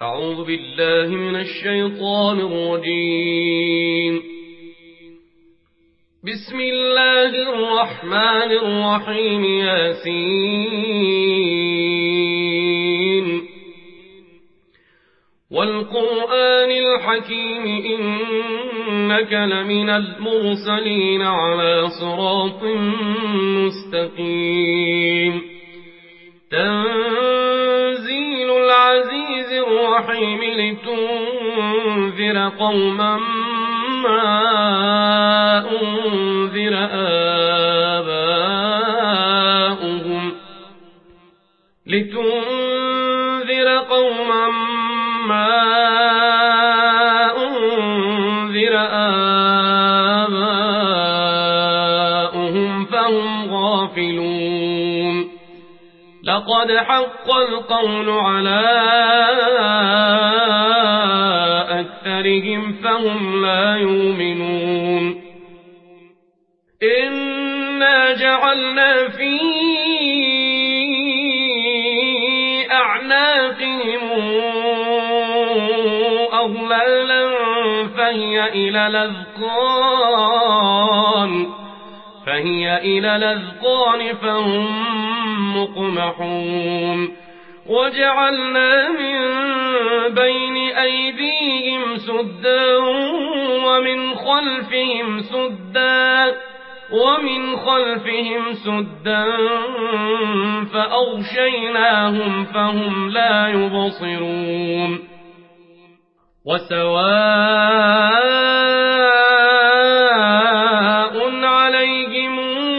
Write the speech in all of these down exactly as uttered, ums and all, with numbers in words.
أعوذ بالله من الشيطان الرجيم. بسم الله الرحمن الرحيم. ياسين والقرآن الحكيم إنك لمن المرسلين على صراط مستقيم. تنزيل العزيز الرحيم لتنذر قوما ما أنذر آباؤهم لتنذر قوما ما أنذر آباؤهم فهم غافلون. لقد حق القول على أكثرهم فهم لا يؤمنون. إنا جعلنا في أعناقهم أغلالا فهي إلى الأذقان فهي إلى الأذقان فهم مقمحون. وجعلنا من بين أيديهم سدا ومن خلفهم سدا ومن خلفهم سدا فأغشيناهم فهم لا يبصرون. وسواء عليهم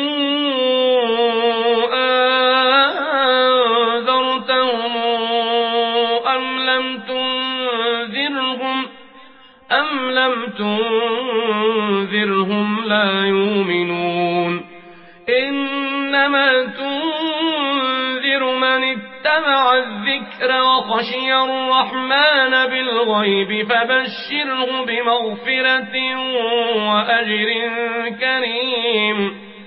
أنذرتهم أم لم تنذرهم أم لم تنذرهم لا يؤمنون. إنما تنذر من اتبع الذكر وخشي الرحمن بالغيب فبشره بمغفرة وأجر كريم.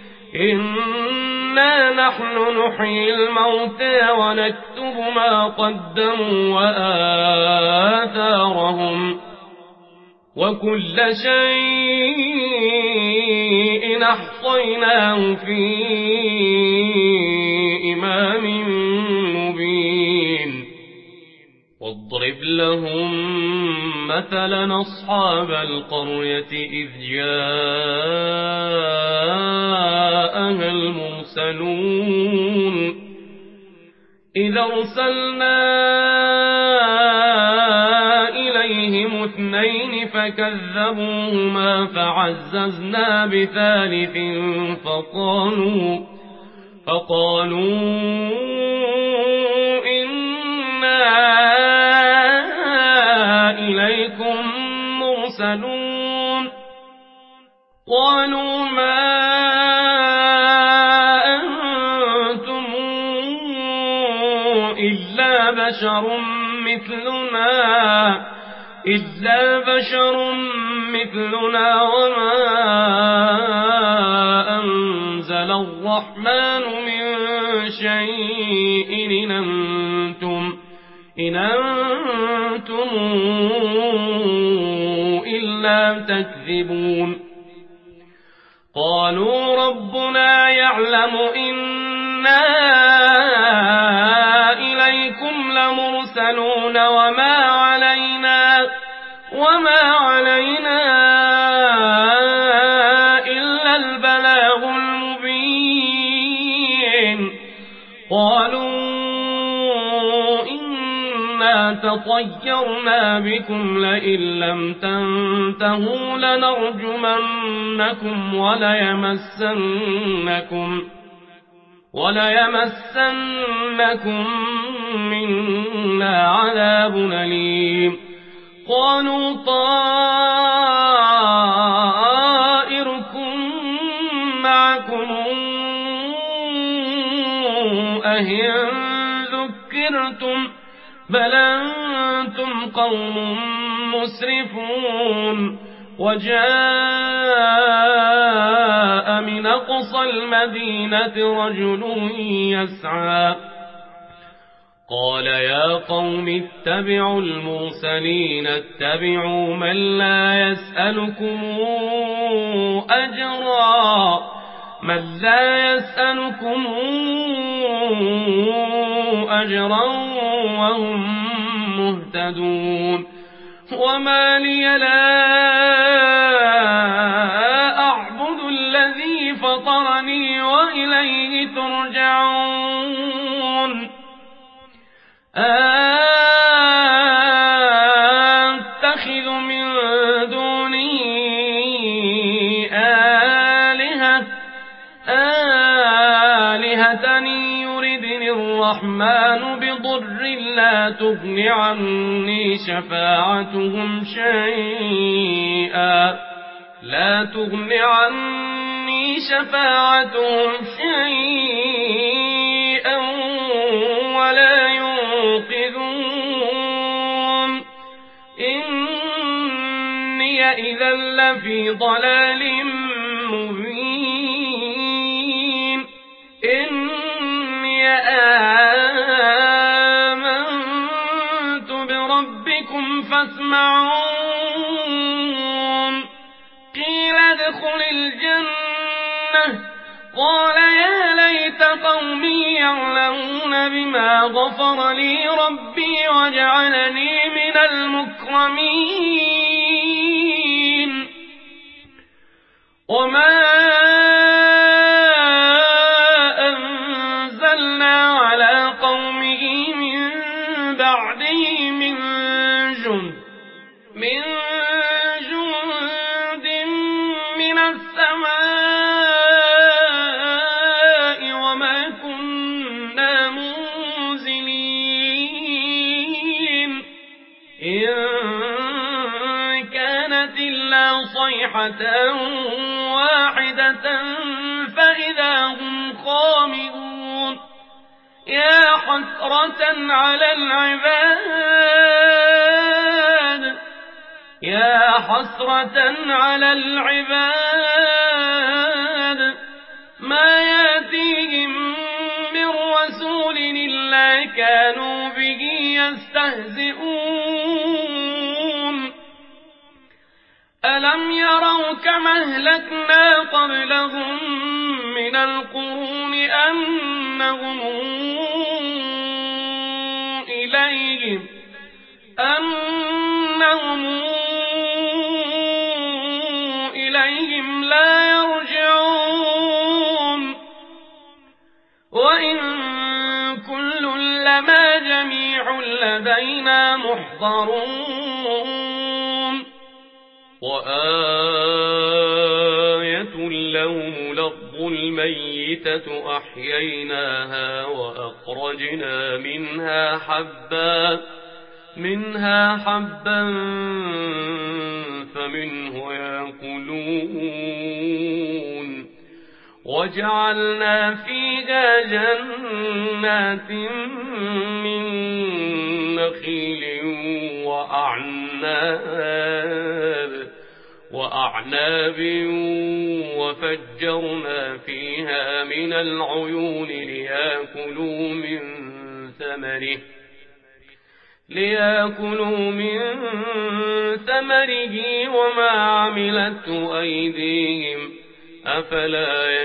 إنا نحن نحيي الموتى ونكتب ما قدموا وآثارهم وكل شيء أحصيناه في إمام مبين. واضرب لهم مثلا أصحاب القرية إذ جاءها المرسلون إذ أرسلنا إليهم اثنين فكذبوهما فعززنا بثالث فقالوا فقالوا إنا إليكم مرسلون. قالوا ما أنتم إلا بشر مثلنا إلا بشر مثلنا وما أنزل الرحمن من شيء إن أنتم إن أنتم إلا تكذبون. قالوا ربنا يعلم إنا إليكم لمرسلون وما علينا وما علينا إلا البلاغ المبين. قالوا إنا تطيرنا بكم لئن لم تنتهوا لنرجمنكم وليمسنكم وليمسنكم منا عذاب أليم. قالوا طائركم معكم أئن ذكرتم بل أنتم قوم مسرفون. وجاء من أقصى المدينة رجل يسعى قال يا قوم اتبعوا المرسلين اتبعوا من لا يسألكم أجرا من لا يسألكم أجرا وهم مهتدون وما لي لا أعبد الذي فطرني وإليه ترجعون أتخذ من دونه آلهة آلهة يردني الرحمن بضر لا تغن عني شفاعتهم شيئا لا تغن عني شفاعتهم شيئا ولا ينقذون إني إذا لفي ضلال مبين إني آمنت بربكم فاسمعون قيل ادخل الجنة قال يا ليت قومي يعلمون بما غفر لي ربي وجعلني من المكرمين وما أنزلنا على قومه من بعده من جند من جند من السماء وما كنا منزلين إن كانت إلا صيحة واحدة فإذا هم خامدون يا حسرة على العباد يا حسرة على العباد ما يأتيهم من رسول إلا كانوا به يستهزئون ألم يروا كما أهلكنا قبلهم من القرون أنهم إليهم أنهم إليهم لا يرجعون وإن كل لما جميع لدينا محضرون وآية لهم الأرض الميتة أحييناها وأخرجنا منها حبا منها حبا فمنه يأكلون وجعلنا فيها جنات من نخيل وأعناب وأعناب وفجرنا فيها من العيون ليأكلوا من ثمره ليأكلوا من ثمره وما عملته أيديهم أفلا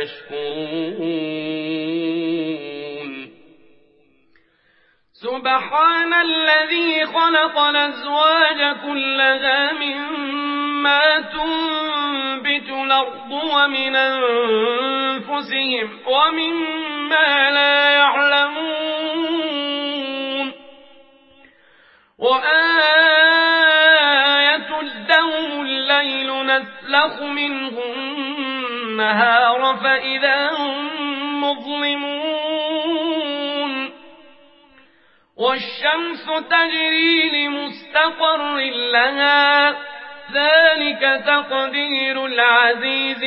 يشكرون سبحان الذي خلق الأزواج كلها مما تنبت الأرض ومن أنفسهم ومما لا يعلمون وآية لهم الليل نسلخ منه النهار فإذا هم مظلمون والشمس تجري لمستقر لها ذلك تقدير العزيز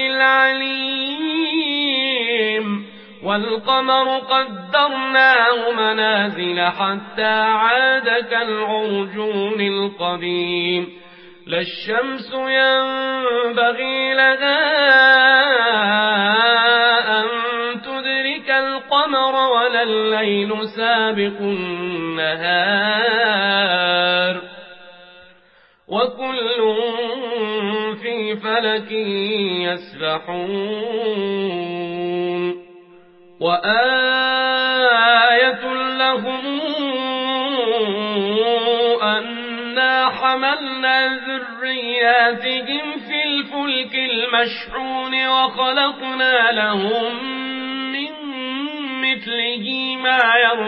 العليم والقمر قدرناه منازل حتى عاد كالعرجون القديم لا الشمس ينبغي لها أن تدرك القمر القمر ولا الليل سابق النهار وكل في فلك يسبحون وآية لهم أنا حملنا ذرياتهم في الفلك المشحون وخلقنا لهم من مثله ما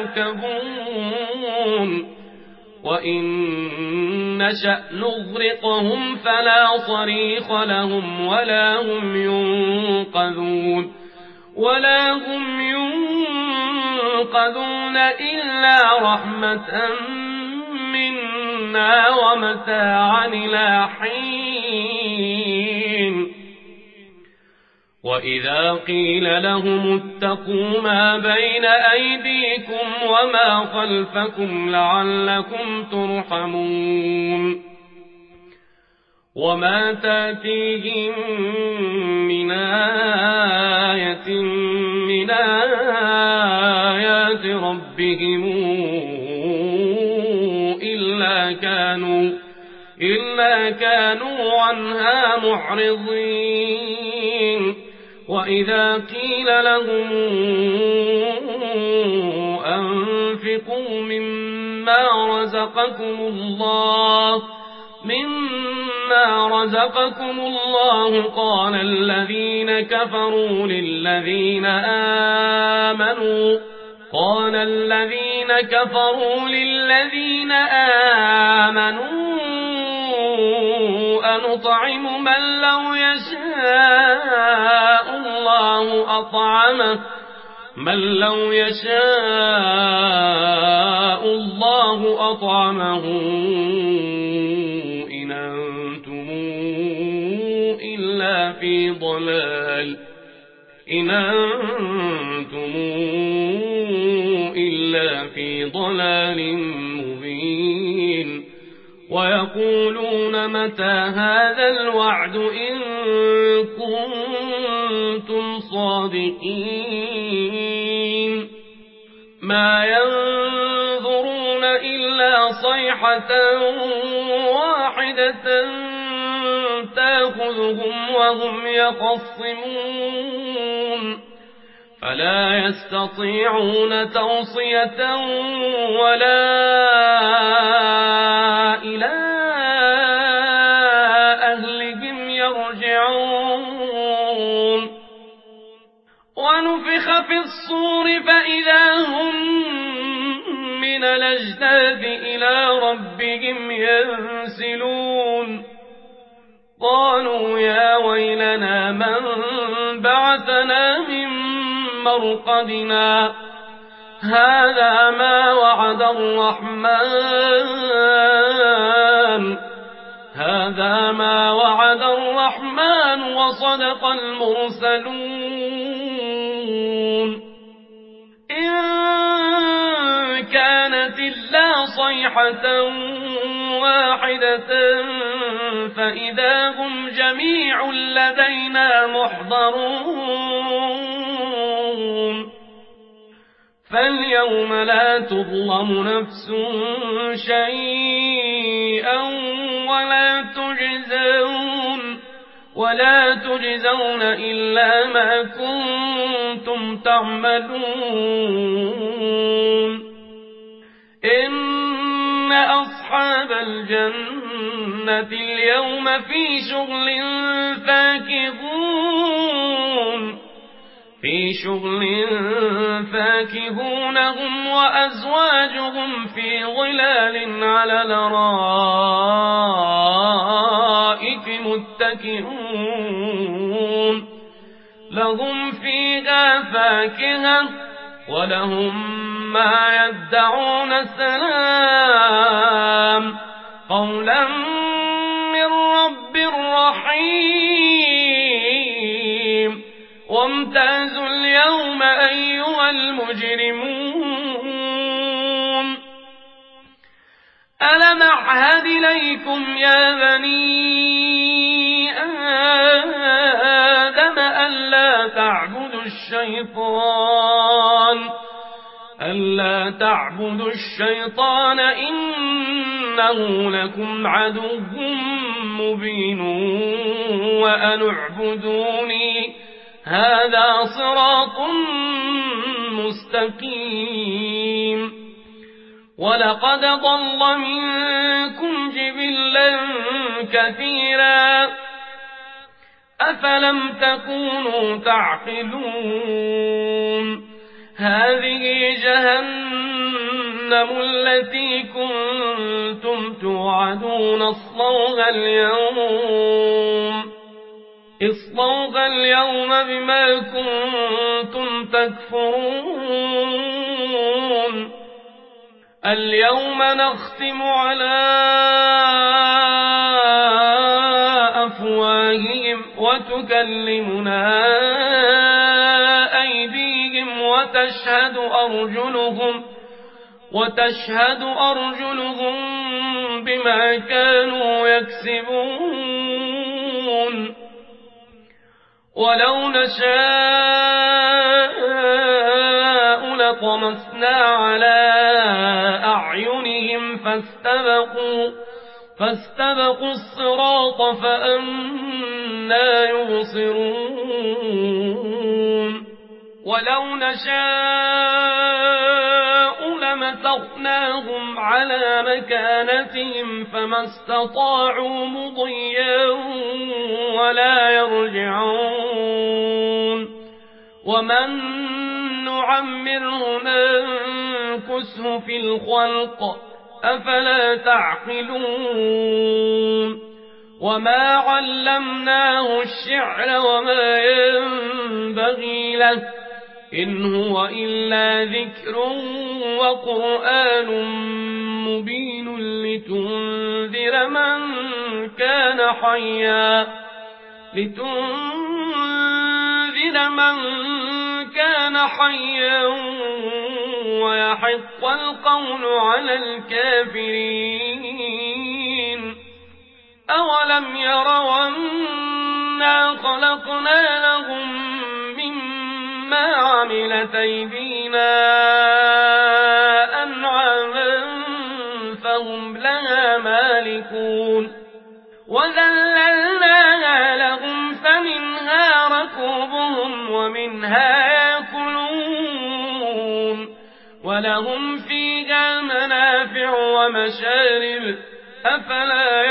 يركبون وإن نشأ نغرقهم فلا صريخ لهم ولا هم ينقذون ولا هم ينقذون إلا رحمة منا ومتاعا إلى حين وإذا قيل لهم اتقوا ما بين أيديكم وما خلفكم لعلكم ترحمون وما تأتيهم من آية من آيات ربهم إلا كانوا إلا كانوا عنها معرضين وإذا قيل لهم أنفقوا مما رزقكم الله مما رزقكم الله قال الذين كفروا للذين آمنوا قال الذين كفروا للذين آمنوا أنطعم من لو يشاء الله أطعمه من لو يشاء الله أطعمه إن أنتم إلا في ضلال إن أنتم إلا في ضلال مبين ويقولون متى هذا الوعد إن كنتم صادقين ما ينظرون إلا صيحة واحدة تأخذهم وهم يخصمون فلا يستطيعون توصية ولا إلى أهلهم يرجعون ونفخ في الصور فإذا هم من الأجداث إلى ربهم ينسلون قالوا يا ويلنا من بعثنا من مرقدنا هذا ما وعد الرحمن هذا ما وعد الرحمن وصدق المرسلون إن كانت إلا صيحة واحدة فإذا هم جميع لدينا محضرون فاليوم لا تظلم نفس شيئا ولا تجزون ولا تجزون إلا ما كنتم تعملون إن أصحاب الجنة اليوم في شغل فاكهون في شغل فاكهون هم وأزواجهم في ظلال على الأرائك متكئون لهم فيها فاكهة ولهم ما يدعون سلام قولا من رب رحيم وامتازوا اليوم أيها المجرمون ألم أعهد إليكم يا بني آدم ألا تعبدوا الشيطان ألا تعبدوا الشيطان إنه لكم عدو مبين وأن اعبدوني هذا صراط مستقيم ولقد ضل منكم جبلا كثيرا أفلم تكونوا تعقلون هذه جهنم التي كنتم توعدون اصلوها اليوم اصلوها اليوم بما كنتم تكفرون اليوم نختم على أفواههم وتكلمنا أيديهم وتشهد أرجلهم وتشهد أرجلهم بما كانوا يكسبون ولو نشاء لطمسنا على أعينهم فاستبقوا فاستبقوا الصراط فأنى يبصرون ولو نشاء لمسخناهم على مكانتهم فما استطاعوا مضيا ولا يرجعون ومن نعمره ننكسه في الخلق أفلا تعقلون وما علمناه الشعر وما ينبغي له إن هو إلا ذكر وقرآن مبين لتنذر من كان حيا لتنذر من كان حيا ويحق القول على الكافرين أولم يروا أنا خلقنا لهم مما عملت أيدينا أنعاما فهم لها مالكون وذللناها لهم فمنها ركوبهم ومنها يأكلون ولهم فيها منافع ومشارب أفلا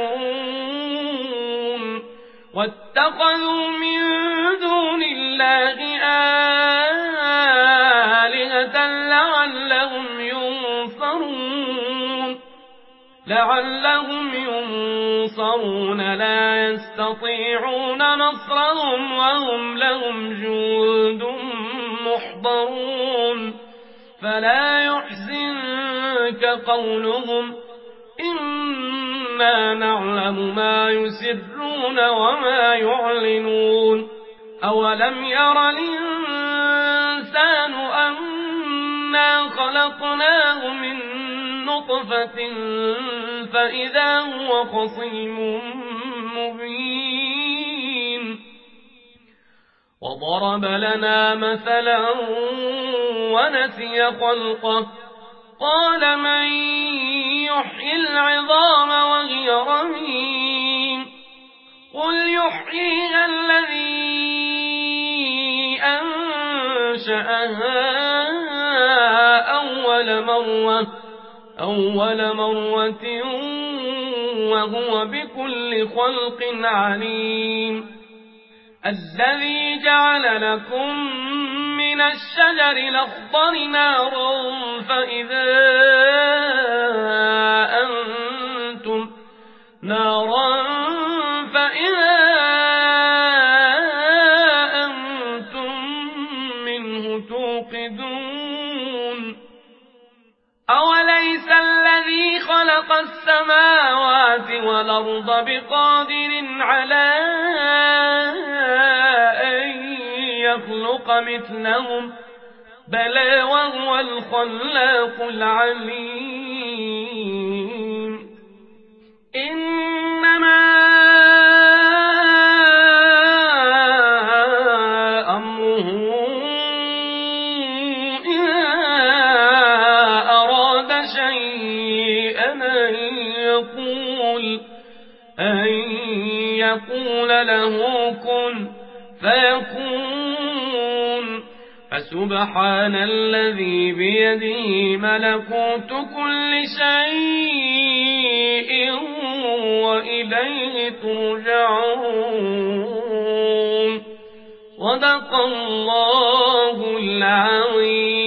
يشكرون واتخذوا من دون الله آلهة لعلهم ينصرون لعلهم ينصرون لا يستطيعون نصرهم وهم لهم جند محضرون فلا يحزنك قولهم إنا نعلم ما يسرون وما يعلنون أولم ير الإنسان أنا خلقناه من نطفة فإذا هو خصيم مبين وضرب لنا مثلا ونسي خلقه قال من يحيي العظام وهي رميم قل يحييها الذي أنشأها أول مرة أول مرة وهو بكل خلق عليم الذي جعل لكم من الشجر الأخضر نارا فإذا أنتم نارا فإذا أنتم منه توقدون أوليس الذي خلق السماوات والأرض بقادر على أن يخلق مثلهم بلى وهو الخلاق العليم إنما أمره إذا يقول أن يقول له كن فيكون. فسبحان الذي بيده ملكوت كل شيء وإليه ترجعون. صدق الله العظيم.